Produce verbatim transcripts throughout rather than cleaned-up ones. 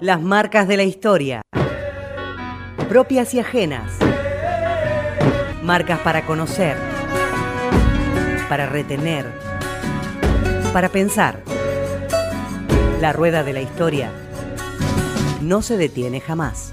Las marcas de la historia, propias y ajenas. Marcas para conocer, para retener, para pensar. La rueda de la historia no se detiene jamás.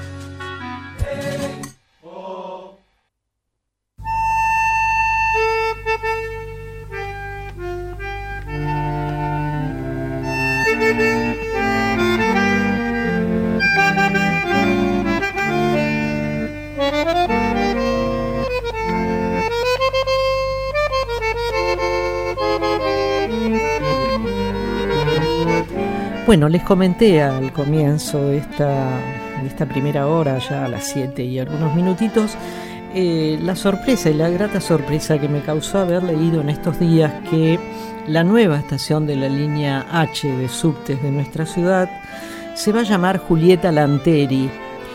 Bueno, les comenté al comienzo de esta, de esta primera hora, ya a las siete y algunos minutitos, eh, la sorpresa y la grata sorpresa que me causó haber leído en estos días que la nueva estación de la línea H de subtes de nuestra ciudad se va a llamar Julieta Lanteri.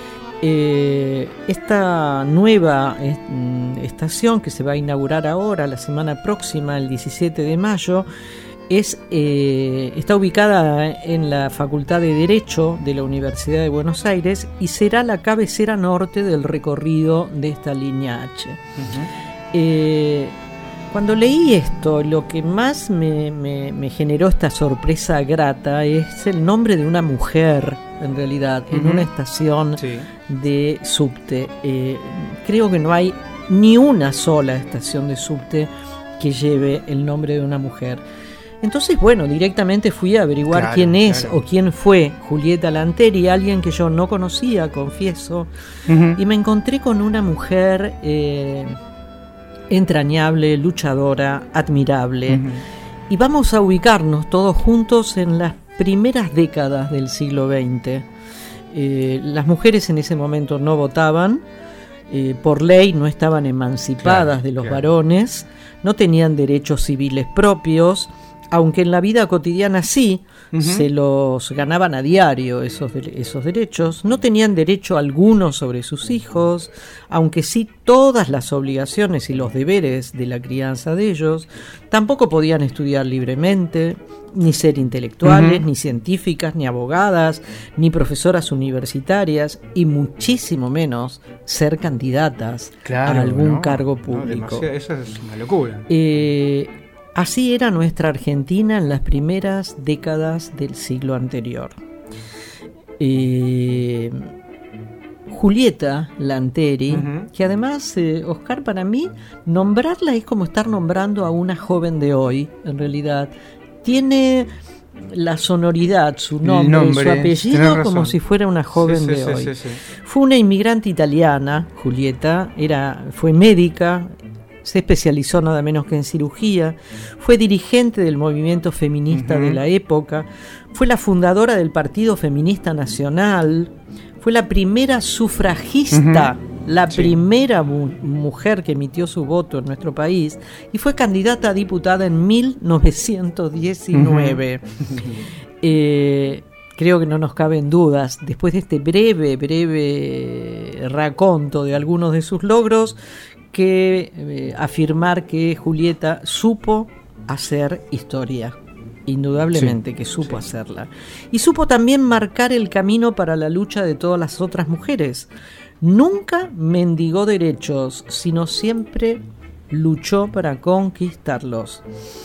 Eh, esta nueva eh, estación que se va a inaugurar ahora, la semana próxima, el diecisiete de mayo, Es, eh, está ubicada en la Facultad de Derecho de la Universidad de Buenos Aires y será la cabecera norte del recorrido de esta línea H. Uh-huh. Eh, cuando leí esto, lo que más me, me, me generó esta sorpresa grata es el nombre de una mujer, en realidad, uh-huh. en una estación sí. de subte. Eh, creo que no hay ni una sola estación de subte que lleve el nombre de una mujer. Entonces, bueno, directamente fui a averiguar claro, quién es claro. o quién fue Julieta Lanteri, alguien que yo no conocía, confieso, uh-huh. y me encontré con una mujer eh, entrañable, luchadora, admirable. Uh-huh. Y vamos a ubicarnos todos juntos en las primeras décadas del siglo veinte. Eh, las mujeres en ese momento no votaban, eh, por ley no estaban emancipadas claro, de los claro. varones, no tenían derechos civiles propios, aunque en la vida cotidiana sí, uh-huh. se los ganaban a diario esos, de, esos derechos, no tenían derecho alguno sobre sus hijos, aunque sí todas las obligaciones y los deberes de la crianza de ellos, tampoco podían estudiar libremente, ni ser intelectuales, uh-huh. ni científicas, ni abogadas, ni profesoras universitarias, y muchísimo menos ser candidatas claro, a algún no, cargo público. No, eso es una locura. Eh, Así era nuestra Argentina en las primeras décadas del siglo anterior. Eh, Julieta Lanteri, uh-huh. que además, eh, Oscar, para mí, nombrarla es como estar nombrando a una joven de hoy, en realidad. Tiene la sonoridad, su nombre, nombre su apellido, como si fuera una joven sí, sí, de sí, hoy. Sí, sí. Fue una inmigrante italiana, Julieta, era, fue médica, se especializó nada menos que en cirugía, fue dirigente del movimiento feminista uh-huh. de la época, fue la fundadora del Partido Feminista Nacional, fue la primera sufragista, uh-huh. la sí. primera mu- mujer que emitió su voto en nuestro país, y fue candidata a diputada en mil novecientos diecinueve. Uh-huh. eh, Creo que no nos caben dudas, después de este breve, breve raconto de algunos de sus logros, que eh, afirmar que Julieta supo hacer historia, indudablemente sí, que supo sí. hacerla, y supo también marcar el camino para la lucha de todas las otras mujeres. Nunca mendigó derechos, sino siempre luchó para conquistarlos.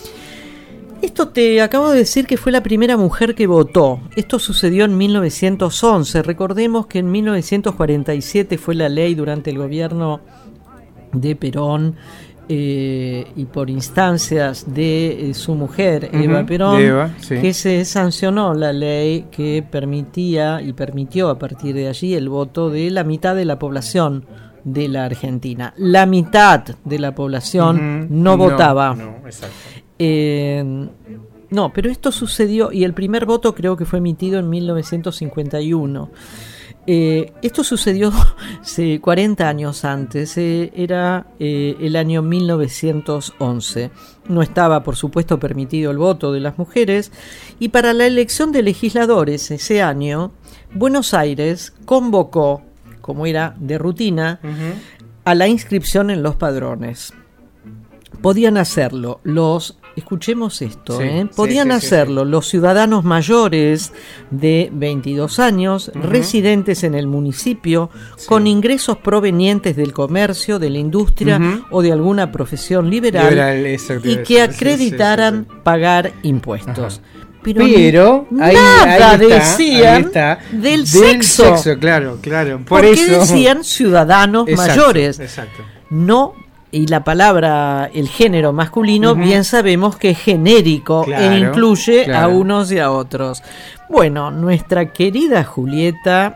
Esto te acabo de decir que fue la primera mujer que votó. Esto sucedió en mil novecientos once. Recordemos que en mil novecientos cuarenta y siete fue la ley durante el gobierno de Perón eh, y por instancias de eh, su mujer, uh-huh, Eva Perón, Eva, sí. que se sancionó la ley que permitía y permitió a partir de allí el voto de la mitad de la población de la Argentina. La mitad de la población uh-huh. no, no votaba. No, exacto. Eh, no, pero esto sucedió y el primer voto creo que fue emitido en mil novecientos cincuenta y uno. Eh, esto sucedió sí, cuarenta años antes, eh, era eh, el año mil novecientos once. No estaba, por supuesto, permitido el voto de las mujeres, y para la elección de legisladores ese año, Buenos Aires convocó, como era de rutina, uh-huh. a la inscripción en los padrones. Podían hacerlo los escuchemos esto, Sí, ¿eh? sí, podían sí, sí, hacerlo sí. los ciudadanos mayores de veintidós años, Uh-huh. residentes en el municipio, Sí. con ingresos provenientes del comercio, de la industria Uh-huh. o de alguna profesión liberal, Liberal, eso te y iba a que decir, sí, acreditaran sí, sí, sí. pagar impuestos. Ajá. Pero, Pero ahí, nada ahí está, decían ahí está, del sexo. sexo, claro, claro. Por porque eso decían ciudadanos Exacto, mayores. Exacto. No, y la palabra, el género masculino, Ujú. bien sabemos que es genérico Claro, e incluye claro. a unos y a otros. Bueno, nuestra querida Julieta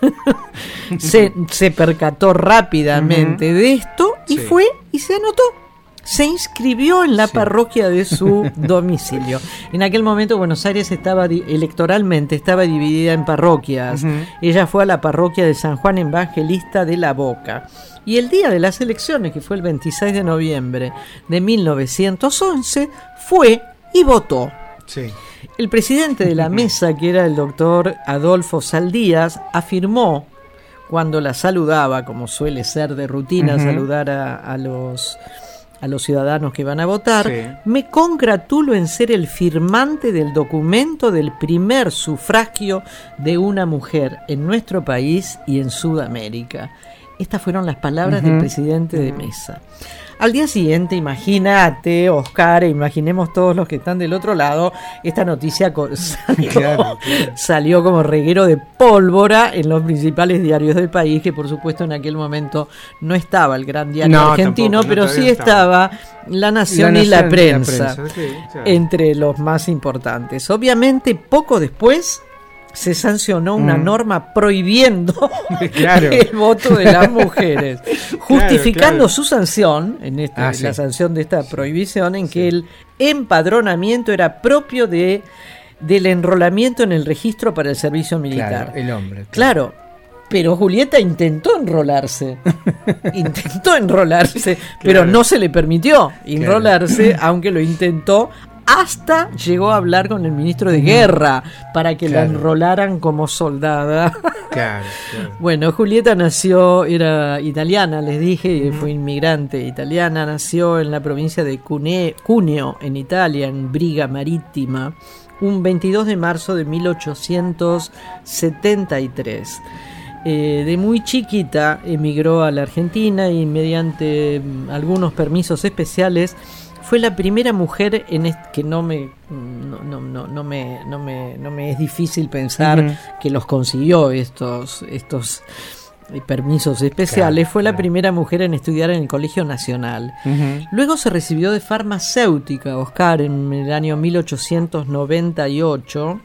se, se percató rápidamente Ujú. de esto y Sí. fue y se anotó. Se inscribió en la Sí. parroquia de su domicilio. En aquel momento Buenos Aires estaba di- electoralmente estaba dividida en parroquias. Ujú. Ella fue a la parroquia de San Juan Evangelista de La Boca. Y el día de las elecciones, que fue el veintiséis de noviembre de mil novecientos once, fue y votó. Sí. El presidente de la mesa, que era el doctor Adolfo Saldías, afirmó, cuando la saludaba, como suele ser de rutina, Ujú. saludar a, a los... a los ciudadanos que van a votar, Sí. me congratulo en ser el firmante del documento del primer sufragio de una mujer en nuestro país y en Sudamérica. Estas fueron las palabras Ujú. del presidente de mesa. Al día siguiente, imagínate, Oscar, e imaginemos todos los que están del otro lado, esta noticia co- salió, Claro, claro. salió como reguero de pólvora en los principales diarios del país, que por supuesto en aquel momento no estaba el gran diario No, argentino, tampoco, no, pero todavía sí no estaba. estaba La Nación, La y la Nación Prensa, sí, claro. entre los más importantes. Obviamente, poco después se sancionó una Mm. norma prohibiendo Claro. el voto de las mujeres, justificando claro. su sanción, en este, Ah, la sí. sanción de esta prohibición, en Sí. que el empadronamiento era propio de del enrolamiento en el registro para el servicio militar. Claro, el hombre. Claro, pero Julieta intentó enrolarse, intentó enrolarse, pero Claro. no se le permitió enrolarse, aunque lo intentó, hasta llegó a hablar con el ministro de Guerra para que la Claro. enrolaran como soldada. Claro, claro. Bueno, Julieta nació, era italiana, les dije, fue inmigrante italiana, nació en la provincia de Cune- Cuneo, en Italia, en Briga Marítima, un veintidós de marzo de mil ochocientos setenta y tres. Eh, de muy chiquita emigró a la Argentina y mediante mm, algunos permisos especiales fue la primera mujer en est- que no me no, no, no, no me no me no me es difícil pensar Ujú. que los consiguió estos estos eh, permisos especiales. Claro, fue la claro. primera mujer en estudiar en el Colegio Nacional. Ujú. Luego se recibió de farmacéutica, Oscar, en el año mil ochocientos noventa y ocho.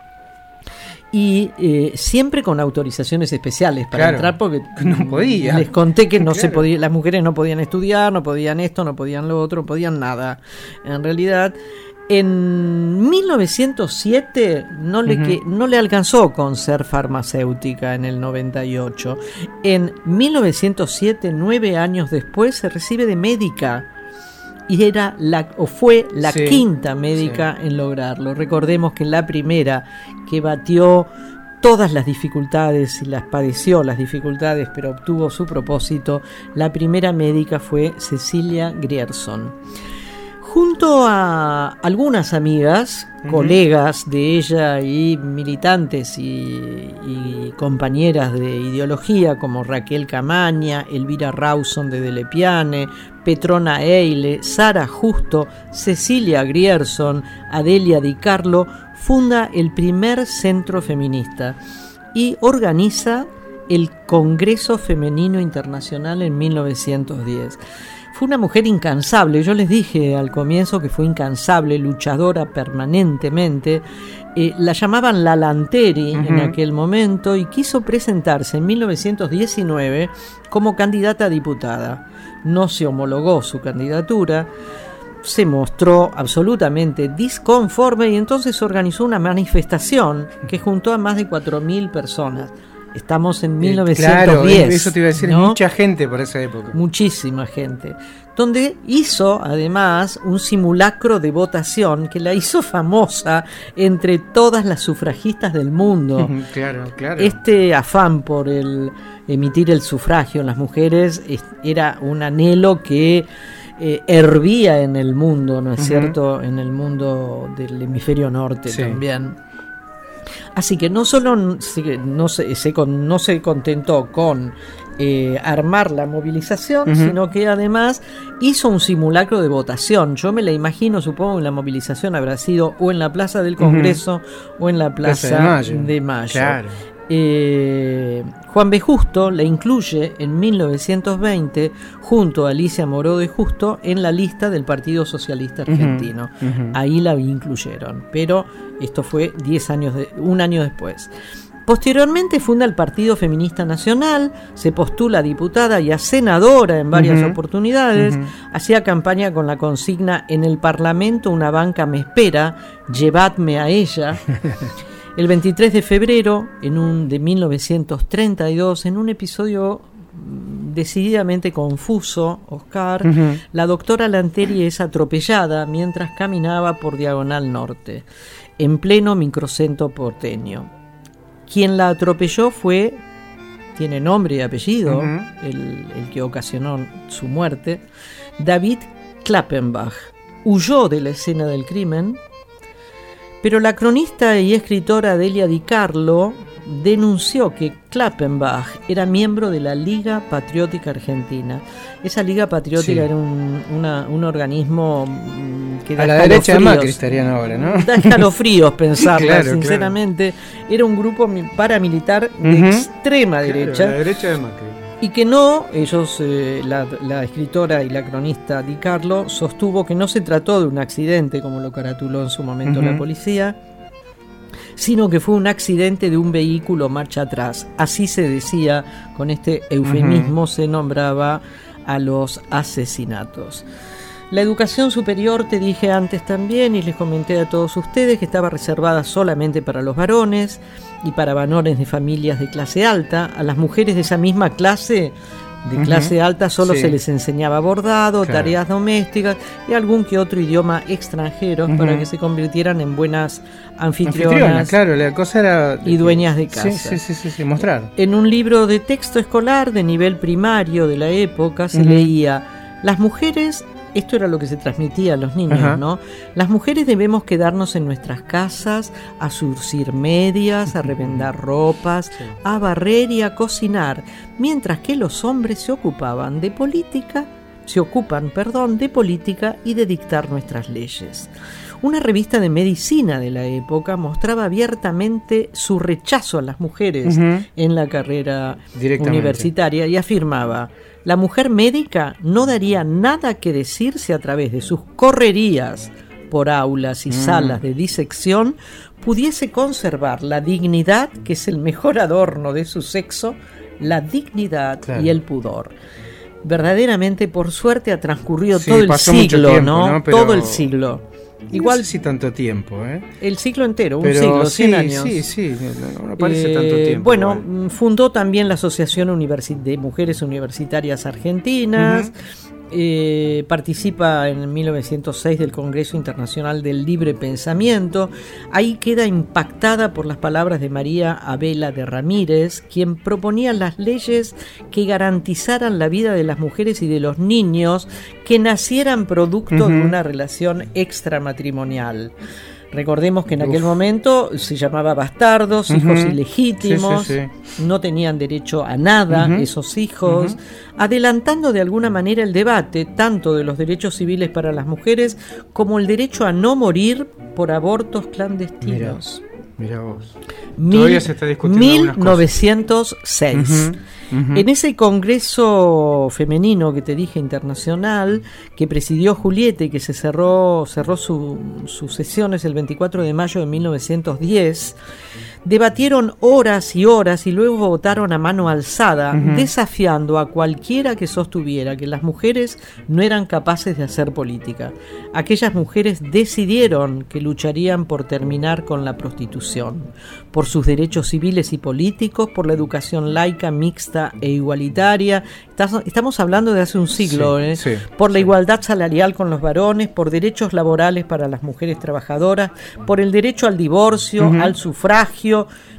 Y eh, siempre con autorizaciones especiales para Claro, entrar, porque no podía. les conté que no se Claro. podía, las mujeres no podían estudiar, no podían esto, no podían lo otro, no podían nada. En realidad, en mil novecientos siete no le, Ujú. que, no le alcanzó con ser farmacéutica en el noventa y ocho. En mil novecientos siete, nueve años después, se recibe de médica. Y era la, o fue la Sí, quinta médica en lograrlo. Recordemos que la primera que batió todas las dificultades y las padeció las dificultades, pero obtuvo su propósito, la primera médica fue Cecilia Grierson. Junto a algunas amigas, Ujú. colegas de ella y militantes y, y compañeras de ideología como Raquel Camaña, Elvira Rawson de Delepiane, Petrona Eile, Sara Justo, Cecilia Grierson, Adelia Di Carlo, funda el primer centro feminista y organiza el Congreso Femenino Internacional en mil novecientos diez. Fue una mujer incansable, yo les dije al comienzo que fue incansable, luchadora permanentemente. Eh, la llamaban la Lanteri Ujú. en aquel momento y quiso presentarse en mil novecientos diecinueve como candidata a diputada. No se homologó su candidatura, se mostró absolutamente disconforme y entonces organizó una manifestación que juntó a más de cuatro mil personas. Estamos en mil novecientos diez. Claro, eso te iba a decir, ¿no? mucha gente por esa época. Muchísima gente, donde hizo además un simulacro de votación que la hizo famosa entre todas las sufragistas del mundo. Ujú, Claro, claro. Este afán por el emitir el sufragio en las mujeres es- era un anhelo que eh, hervía en el mundo, ¿no es uh-huh. cierto? En el mundo del hemisferio norte sí. también. Así que no solo no se, no se, se, con, no se contentó con eh, armar la movilización, uh-huh. sino que además hizo un simulacro de votación. Yo me la imagino, supongo que la movilización habrá sido o en la Plaza del Congreso uh-huh. o en la Plaza, Plaza de Mayo. De Mayo. Claro. Eh, Juan B. Justo la incluye en mil novecientos veinte junto a Alicia Moró de Justo en la lista del Partido Socialista Argentino. Uh-huh, uh-huh. Ahí la incluyeron, pero esto fue diez años de, un año después. Posteriormente funda el Partido Feminista Nacional, se postula a diputada y a senadora en varias uh-huh. oportunidades, uh-huh. hacía campaña con la consigna: en el Parlamento una banca me espera, llevadme a ella. El veintitrés de febrero en un, de mil novecientos treinta y dos, en un episodio decididamente confuso, Oscar, uh-huh. la doctora Lanteri es atropellada mientras caminaba por Diagonal Norte, en pleno microcentro porteño. Quien la atropelló fue, tiene nombre y apellido, uh-huh. el, el que ocasionó su muerte, David Klappenbach. Huyó de la escena del crimen, pero la cronista y escritora Delia Di Carlo denunció que Klappenbach era miembro de la Liga Patriótica Argentina. Esa Liga Patriótica sí. era un, una, un organismo que da a la derecha de Macri estarían ahora, ¿no? Da escalofríos pensarla, claro, sinceramente. Claro. Era un grupo paramilitar de uh-huh. extrema derecha. Claro, la derecha de Macri. Y que no, ellos, eh, la, la escritora y la cronista Di Carlo sostuvo que no se trató de un accidente, como lo caratuló en su momento uh-huh. la policía, sino que fue un accidente de un vehículo marcha atrás. Así se decía, con este eufemismo uh-huh. se nombraba a los asesinatos. La educación superior, te dije antes también, y les comenté a todos ustedes que estaba reservada solamente para los varones y para varones de familias de clase alta. A las mujeres de esa misma clase, de uh-huh. clase alta, solo sí. se les enseñaba bordado, claro. tareas domésticas y algún que otro idioma extranjero uh-huh. para que se convirtieran en buenas anfitrionas. Anfitriona, claro, la cosa era de y dueñas de casa. Sí, sí, sí, sí, sí, mostrar. En un libro de texto escolar de nivel primario de la época se uh-huh. leía: las mujeres... Esto era lo que se transmitía a los niños, Ajá. ¿no? Las mujeres debemos quedarnos en nuestras casas, a surcir medias, a revendar ropas, sí. a barrer y a cocinar, mientras que los hombres se ocupaban de política, se ocupan, perdón, de política y de dictar nuestras leyes. Una revista de medicina de la época mostraba abiertamente su rechazo a las mujeres uh-huh. en la carrera universitaria y afirmaba: la mujer médica no daría nada que decir si a través de sus correrías por aulas y mm. salas de disección pudiese conservar la dignidad, que es el mejor adorno de su sexo, la dignidad claro. y el pudor. Verdaderamente, por suerte, ha transcurrido sí, todo el siglo, tiempo, ¿no? ¿no? Pero... todo el siglo. Igual no sé si tanto tiempo, ¿eh? El siglo entero, un Pero siglo, sí, cien años. Sí, sí, no, no parece eh, tanto tiempo. Bueno, igual. Fundó también la Asociación Universi- de Mujeres Universitarias Argentinas. Uh-huh. Eh, participa en mil novecientos seis del Congreso Internacional del Libre Pensamiento. Ahí queda impactada por las palabras de María Abela de Ramírez, quien proponía las leyes que garantizaran la vida de las mujeres y de los niños que nacieran producto uh-huh. de una relación extramatrimonial. Recordemos que en aquel Uf. momento se llamaba bastardos, uh-huh. hijos ilegítimos, sí, sí, sí. no tenían derecho a nada uh-huh. esos hijos, uh-huh. adelantando de alguna manera el debate tanto de los derechos civiles para las mujeres como el derecho a no morir por abortos clandestinos. Mira, mira vos. Mil, Todavía se está discutiendo mil novecientos seis. Uh-huh. Uh-huh. En ese congreso femenino que te dije internacional, que presidió Julieta y que se cerró, cerró su, sus sesiones el veinticuatro de mayo de mil novecientos diez, debatieron horas y horas y luego votaron a mano alzada, uh-huh. desafiando a cualquiera que sostuviera que las mujeres no eran capaces de hacer política. Aquellas mujeres decidieron que lucharían por terminar con la prostitución, por sus derechos civiles y políticos, por la educación laica, mixta e igualitaria. Estamos hablando de hace un siglo, sí, ¿eh? sí, por la sí. igualdad salarial con los varones, por derechos laborales para las mujeres trabajadoras, por el derecho al divorcio, uh-huh. al sufragio,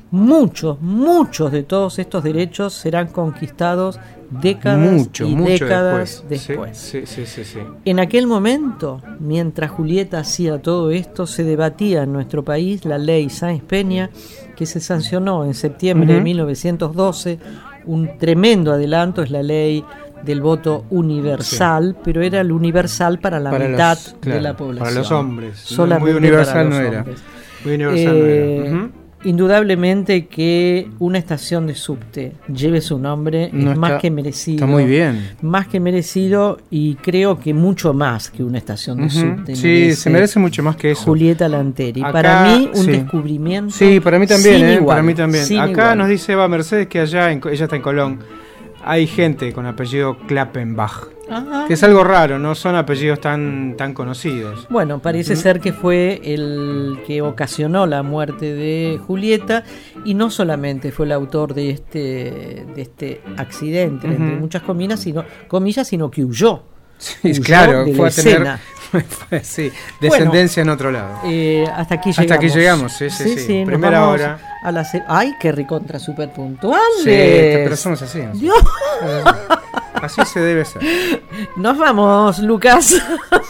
muchos, muchos de todos estos derechos serán conquistados décadas mucho, y mucho décadas después. después. Sí, sí, sí, sí, sí. En aquel momento, mientras Julieta hacía todo esto, se debatía en nuestro país la ley Sáenz Peña, que se sancionó en septiembre uh-huh. de mil novecientos doce. Un tremendo adelanto, es la ley del voto universal, sí. pero era el universal para la para mitad los, claro, de la población. Para los hombres. Solamente muy universal no era. Hombres. Muy universal eh, no era. Uh-huh. Indudablemente que una estación de subte lleve su nombre no es está, más que merecido. Está muy bien. Más que merecido, y creo que mucho más que una estación de uh-huh. subte. Sí, se merece mucho más que eso. Julieta Lanteri. Acá, para mí, un sí. descubrimiento. Sí, para mí también. Eh, para mí también. Acá igual. Nos dice Eva Mercedes que allá, en, ella está en Colón, hay gente con apellido Klappenbach. Ajá. Que es algo raro, no son apellidos tan, tan conocidos. Bueno, parece ¿Mm? ser que fue el que ocasionó la muerte de Julieta, y no solamente fue el autor de este, de este accidente, uh-huh. entre muchas comillas, sino, comillas, sino que huyó. Sí, huyó claro, fue a tener sí, descendencia bueno, en otro lado. Eh, hasta aquí llegamos. Hasta aquí llegamos, sí, sí, sí. sí. sí Primera hora. A la se- ¡Ay, qué recontra super puntuales! Sí, pero somos así. ¿No? Dios. Así se debe ser. Nos vamos, Lucas.